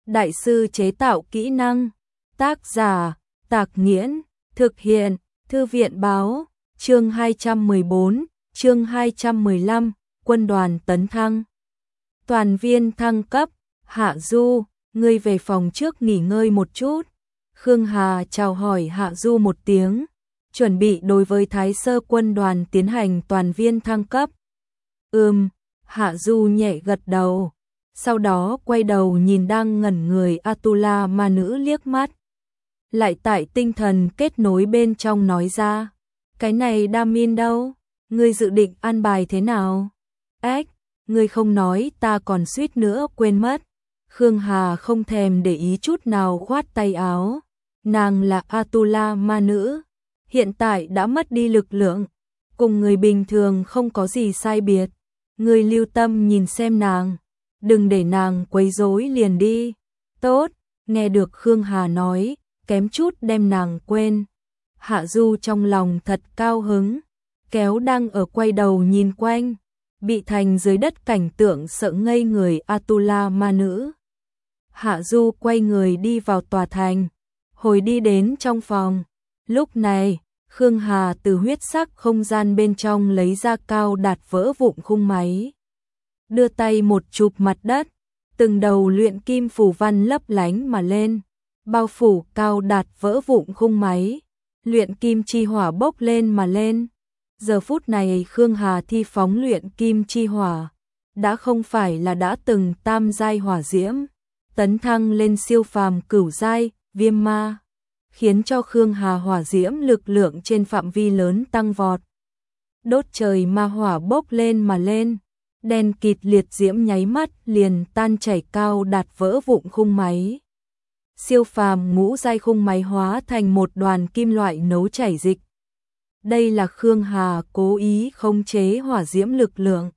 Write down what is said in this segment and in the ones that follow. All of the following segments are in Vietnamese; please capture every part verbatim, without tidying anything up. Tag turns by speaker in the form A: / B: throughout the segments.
A: Đại sư chế tạo kỹ năng. Tác giả, Tạc Nghiễn. Thực hiện, Thư viện báo. Chương hai trăm mười bốn, chương hai trăm mười lăm, quân đoàn tấn thăng. Toàn viên thăng cấp. Hạ Du, ngươi về phòng trước nghỉ ngơi một chút. Khương Hà chào hỏi Hạ Du một tiếng, chuẩn bị đối với Thái Sơ quân đoàn tiến hành toàn viên thăng cấp. Ừm, Hạ Du nhẹ gật đầu, sau đó quay đầu nhìn đang ngẩn người Atula ma nữ liếc mắt. Lại tại tinh thần kết nối bên trong nói ra, cái này Damin đâu, ngươi dự định an bài thế nào? Ếch, ngươi không nói ta còn suýt nữa quên mất. Khương Hà không thèm để ý chút nào khoát tay áo. Nàng là Atula ma nữ, hiện tại đã mất đi lực lượng, cùng người bình thường không có gì sai biệt. Ngươi lưu tâm nhìn xem nàng, đừng để nàng quấy rối liền đi. Tốt, nghe được Khương Hà nói, kém chút đem nàng quên. Hạ Du trong lòng thật cao hứng, kéo đang ở quay đầu nhìn quanh, bị thành dưới đất cảnh tượng sợ ngây người Atula ma nữ. Hạ Du quay người đi vào tòa thành, hồi đi đến trong phòng. Lúc này, Khương Hà từ huyết sắc không gian bên trong lấy ra Cao Đạt vỡ vụn khung máy. Đưa tay một chụp mặt đất, từng đầu luyện kim phù văn lấp lánh mà lên, bao phủ Cao Đạt vỡ vụn khung máy. Luyện kim chi hỏa bốc lên mà lên. Giờ phút này Khương Hà thi phóng luyện kim chi hỏa, đã không phải là đã từng tam giai hỏa diễm, tấn thăng lên siêu phàm cửu giai, viêm ma, khiến cho Khương Hà hỏa diễm lực lượng trên phạm vi lớn tăng vọt. Đốt trời ma hỏa bốc lên mà lên, đen kịt liệt diễm nháy mắt liền tan chảy Cao Đạt vỡ vụn khung máy. Siêu phàm ngũ giai khung máy hóa thành một đoàn kim loại nấu chảy dịch. Đây là Khương Hà cố ý khống chế hỏa diễm lực lượng.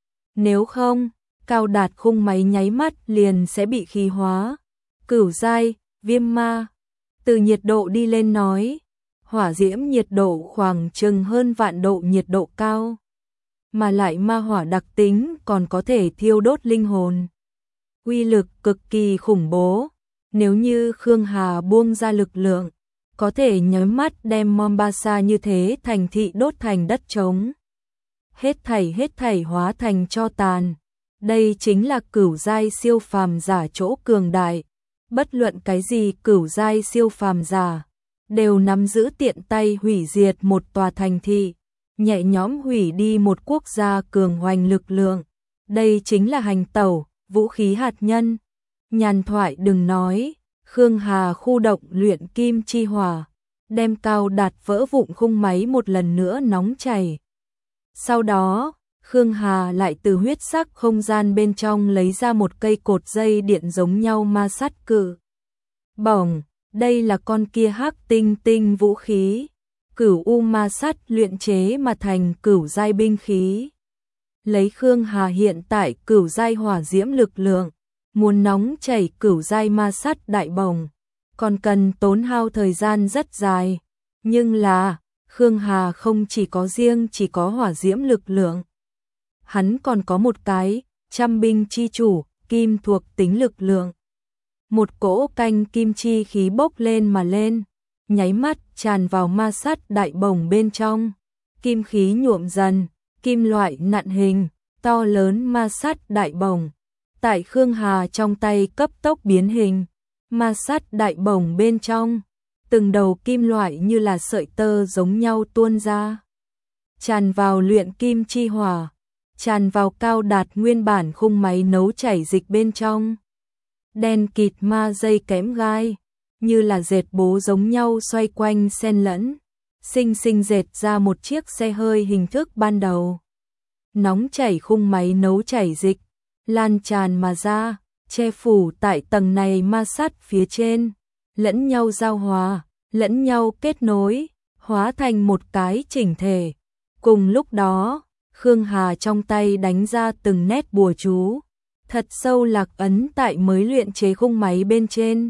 A: Nếu không, Cao Đạt khung máy nháy mắt liền sẽ bị khí hóa. Cửu giai, viêm ma. Từ nhiệt độ đi lên nói, hỏa diễm nhiệt độ khoảng chừng hơn vạn độ nhiệt độ cao. Mà lại ma hỏa đặc tính còn có thể thiêu đốt linh hồn. Uy lực cực kỳ khủng bố. Nếu như Khương Hà buông ra lực lượng, có thể nháy mắt đem Mombasa như thế thành thị đốt thành đất trống. Hết thảy hết thảy hóa thành tro tàn. Đây chính là cửu giai siêu phàm giả chỗ cường đại. Bất luận cái gì cửu giai siêu phàm giả, đều nắm giữ tiện tay hủy diệt một tòa thành thị, nhẹ nhõm hủy đi một quốc gia cường hoành lực lượng. Đây chính là hành tẩu, vũ khí hạt nhân. Nhàn thoại đừng nói, Khương Hà khu động luyện kim chi hỏa, đem Cao Đạt vỡ vụn khung máy một lần nữa nóng chảy. Sau đó, Khương Hà lại từ huyết sắc không gian bên trong lấy ra một cây cột dây điện giống nhau ma sát cự. Bổng, đây là con kia hắc tinh tinh vũ khí, cửu u ma sát luyện chế mà thành cửu giai binh khí. Lấy Khương Hà hiện tại cửu giai hỏa diễm lực lượng, muốn nóng chảy cửu giai ma sát đại bổng, còn cần tốn hao thời gian rất dài. Nhưng là, Khương Hà không chỉ có riêng chỉ có hỏa diễm lực lượng. Hắn còn có một cái, trăm binh chi chủ, kim thuộc tính lực lượng. Một cỗ canh kim chi khí bốc lên mà lên, nháy mắt tràn vào ma sát đại bổng bên trong. Kim khí nhuộm dần, kim loại nặn hình, to lớn ma sát đại bổng. Tại Khương Hà trong tay cấp tốc biến hình, ma sát đại bổng bên trong, từng đầu kim loại như là sợi tơ giống nhau tuôn ra, tràn vào luyện kim chi hỏa, tràn vào Cao Đạt nguyên bản khung máy nấu chảy dịch bên trong. Đen kịt ma dây kẽm gai, như là dệt bố giống nhau xoay quanh xen lẫn, xinh xinh dệt ra một chiếc xe hơi hình thức ban đầu. Nóng chảy khung máy nấu chảy dịch, lan tràn mà ra, che phủ tại tầng này ma sát phía trên, lẫn nhau giao hòa, lẫn nhau kết nối, hóa thành một cái chỉnh thể. Cùng lúc đó, Khương Hà trong tay đánh ra từng nét bùa chú, thật sâu lạc ấn tại mới luyện chế khung máy bên trên.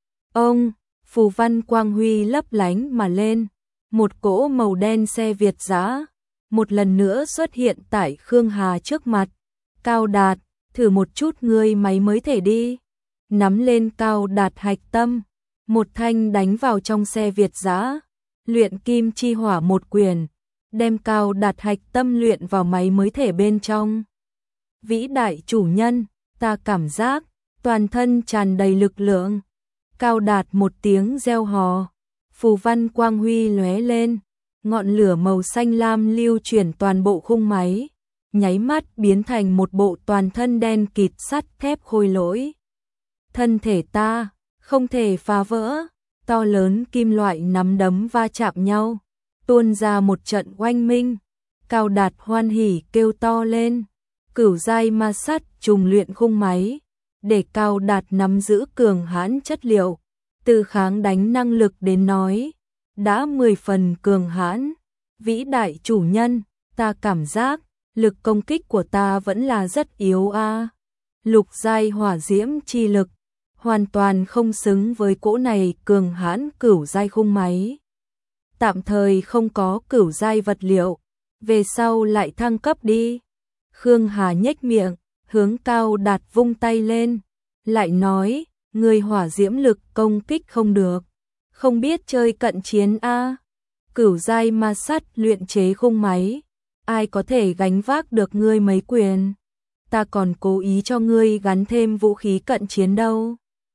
A: Ông, phù văn quang huy lấp lánh mà lên, một cỗ màu đen xe Việt dã một lần nữa xuất hiện tại Khương Hà trước mặt. Cao Đạt, thử một chút ngươi máy mới thể đi. nắm lên Cao Đạt hạch tâm, một thanh đánh vào trong xe Việt dã, luyện kim chi hỏa một quyền, đem Cao Đạt hạch tâm luyện vào máy mới thể bên trong. Vĩ đại chủ nhân, ta cảm giác toàn thân tràn đầy lực lượng. Cao Đạt một tiếng reo hò, phù văn quang huy lóe lên, ngọn lửa màu xanh lam lưu chuyển toàn bộ khung máy, nháy mắt biến thành một bộ toàn thân đen kịt sắt thép khôi lỗi. Thân thể ta không thể phá vỡ, to lớn kim loại nắm đấm va chạm nhau, tuôn ra một trận oanh minh. Cao Đạt hoan hỉ kêu to lên, cửu giai ma sắt trùng luyện khung máy, để Cao Đạt nắm giữ cường hãn chất liệu, từ kháng đánh năng lực đến nói, đã mười phần cường hãn. Vĩ đại chủ nhân, ta cảm giác lực công kích của ta vẫn là rất yếu a. Lục giai hỏa diễm chi lực, hoàn toàn không xứng với cỗ này cường hãn cửu giai khung máy. Tạm thời không có cửu giai vật liệu, về sau lại thăng cấp đi. Khương Hà nhếch miệng, hướng Cao Đạt vung tay lên, lại nói, người hỏa diễm lực công kích không được, không biết chơi cận chiến a. Cửu giai ma sắt luyện chế khung máy, ai có thể gánh vác được ngươi mấy quyền. Ta còn cố ý cho ngươi gắn thêm vũ khí cận chiến đâu.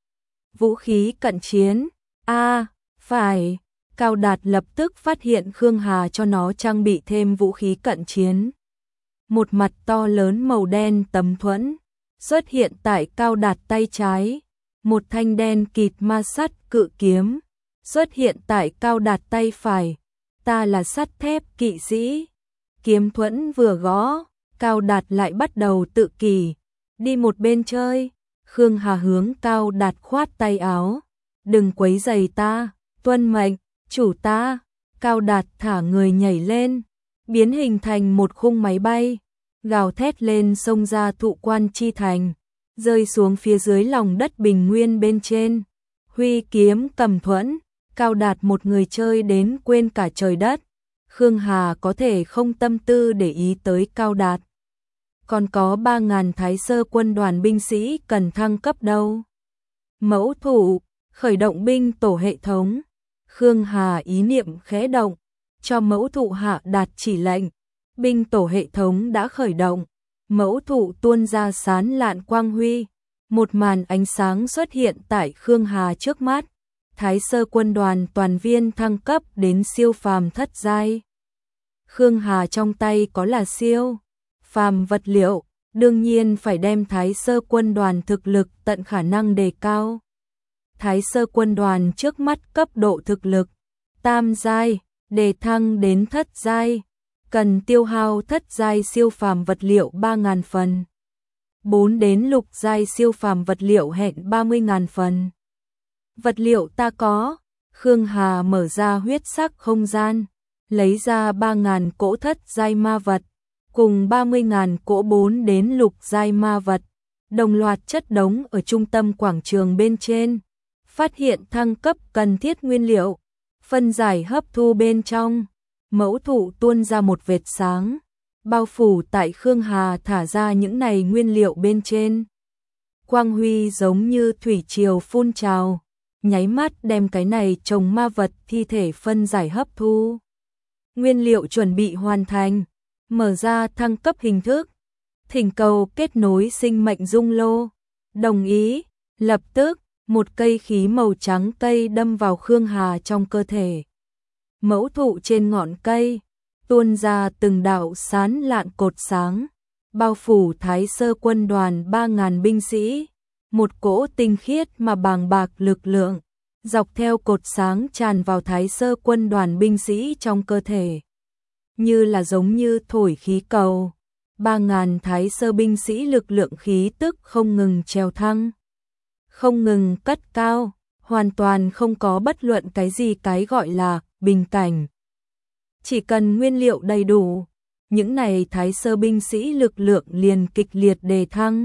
A: Vũ khí cận chiến? A, phải. Cao Đạt lập tức phát hiện Khương Hà cho nó trang bị thêm vũ khí cận chiến. Một mặt to lớn màu đen tấm thuẫn xuất hiện tại Cao Đạt tay trái, một thanh đen kịt ma sắt cự kiếm xuất hiện tại Cao Đạt tay phải. Ta là sắt thép kỵ sĩ. Kiếm thuẫn vừa gõ, Cao Đạt lại bắt đầu tự kỷ, đi một bên chơi. Khương Hà hướng Cao Đạt khoát tay áo, đừng quấy rầy ta, tuân mệnh, chủ ta. Cao Đạt thả người nhảy lên, biến hình thành một khung máy bay, gào thét lên xông ra Thụ Quan chi thành, rơi xuống phía dưới lòng đất bình nguyên bên trên. Huy kiếm cầm thuẫn, Cao Đạt một người chơi đến quên cả trời đất. Khương Hà có thể không tâm tư để ý tới Cao Đạt. Còn có ba ngàn thái sơ quân đoàn binh sĩ cần thăng cấp đâu. Mẫu thủ, khởi động binh tổ hệ thống. Khương Hà ý niệm khẽ động, cho mẫu thụ hạ đạt chỉ lệnh. Binh tổ hệ thống đã khởi động, mẫu thụ tuôn ra sán lạn quang huy. Một màn ánh sáng xuất hiện tại Khương Hà trước mắt. Thái sơ quân đoàn toàn viên thăng cấp đến siêu phàm thất giai. Khương Hà trong tay có là siêu phàm vật liệu, đương nhiên phải đem Thái sơ quân đoàn thực lực tận khả năng đề cao. Thái sơ quân đoàn trước mắt cấp độ thực lực tam giai, đề thăng đến thất giai, cần tiêu hao thất giai siêu phàm vật liệu ba nghìn phần. bốn đến lục giai siêu phàm vật liệu hẹn ba mươi nghìn phần. Vật liệu ta có. Khương Hà mở ra huyết sắc không gian, lấy ra ba nghìn cỗ thất giai ma vật, cùng ba mươi nghìn cỗ bốn đến lục giai ma vật, đồng loạt chất đống ở trung tâm quảng trường bên trên. Phát hiện thăng cấp cần thiết nguyên liệu, phân giải hấp thu bên trong, mẫu thụ tuôn ra một vệt sáng, bao phủ tại Khương Hà thả ra những này nguyên liệu bên trên. Quang huy giống như thủy triều phun trào, nháy mắt đem cái này trồng ma vật thi thể phân giải hấp thu. Nguyên liệu chuẩn bị hoàn thành, mở ra thăng cấp hình thức. Thỉnh cầu kết nối sinh mệnh dung lô. Đồng ý, lập tức, một cây khí màu trắng cây đâm vào Khương Hà trong cơ thể. Mẫu thụ trên ngọn cây, tuôn ra từng đạo sán lạn cột sáng, bao phủ Thái sơ quân đoàn ba nghìn binh sĩ. Một cỗ tinh khiết mà bàng bạc lực lượng, dọc theo cột sáng tràn vào Thái sơ quân đoàn binh sĩ trong cơ thể. Như là giống như thổi khí cầu, ba nghìn Thái sơ binh sĩ lực lượng khí tức không ngừng trèo thăng, không ngừng cất cao, hoàn toàn không có bất luận cái gì cái gọi là bình cảnh. Chỉ cần nguyên liệu đầy đủ, những này Thái sơ binh sĩ lực lượng liền kịch liệt đề thăng.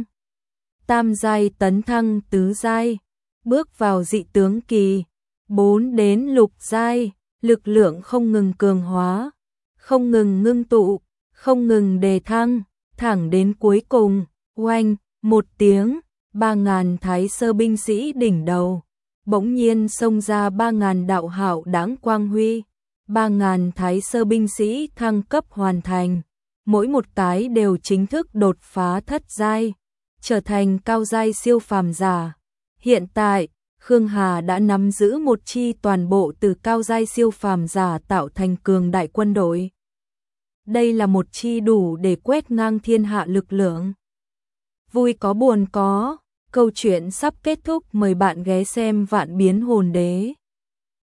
A: Tam giai tấn thăng tứ giai, bước vào dị tướng kỳ, bốn đến lục giai, lực lượng không ngừng cường hóa, không ngừng ngưng tụ, không ngừng đề thăng, thẳng đến cuối cùng, oanh, một tiếng, ba ngàn thái sơ binh sĩ đỉnh đầu, bỗng nhiên xông ra ba ngàn đạo hạo đáng quang huy, ba ngàn thái sơ binh sĩ thăng cấp hoàn thành, mỗi một cái đều chính thức đột phá thất giai, trở thành cao giai siêu phàm giả. Hiện tại, Khương Hà đã nắm giữ một chi toàn bộ từ cao giai siêu phàm giả tạo thành cường đại quân đội. Đây là một chi đủ để quét ngang thiên hạ lực lượng. Vui có buồn có, câu chuyện sắp kết thúc, mời bạn ghé xem Vạn Biến Hồn Đế.